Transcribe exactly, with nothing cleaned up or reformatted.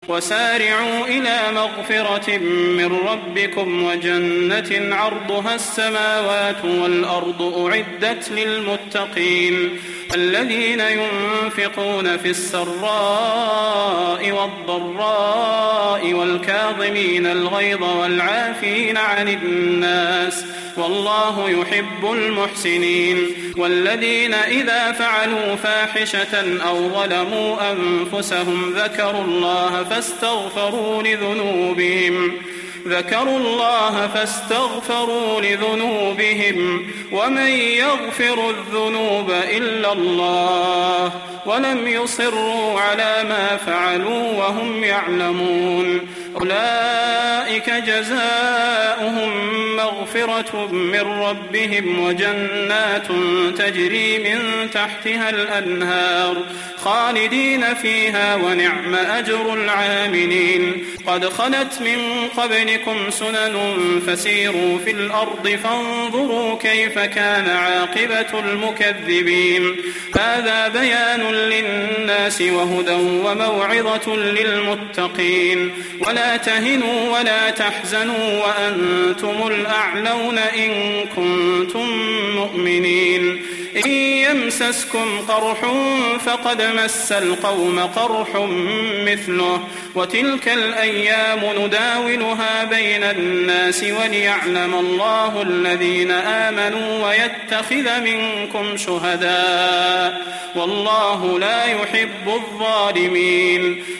وسارعوا إلى مغفرة من ربكم وجنة عرضها السماوات والأرض أعدت للمتقين الذين ينفقون في السراء والضراء والكاظمين الغيظ والعافين عن الناس والله يحب المحسنين والذين إذا فعلوا فاحشة أو ظلموا أنفسهم ذكروا الله فاستغفروا لذنوبهم ذكروا الله فاستغفروا لذنوبهم ومن يغفر الذنوب إلا الله ولم يصروا على ما فعلوا وهم يعلمون أولئك جزاؤهم مغفرة من ربهم وجنات تجري من تحتها الأنهار خالدين فيها ونعم أجر العاملين قد خلت من قبلكم سنن فسيروا في الأرض فانظروا كيف كان عاقبة المكذبين هذا بيان للناس وهدى وموعظة للمتقين ولا تهنوا ولا تحزنوا وأنتم الأعلون إن كنتم مؤمنين إن يمسسكم قرح فقد مس القوم قرح مثله وتلك الأيام نداولها بين الناس وليعلم الله الذين آمنوا ويتخذ منكم شهداء والله لا يحب الظالمين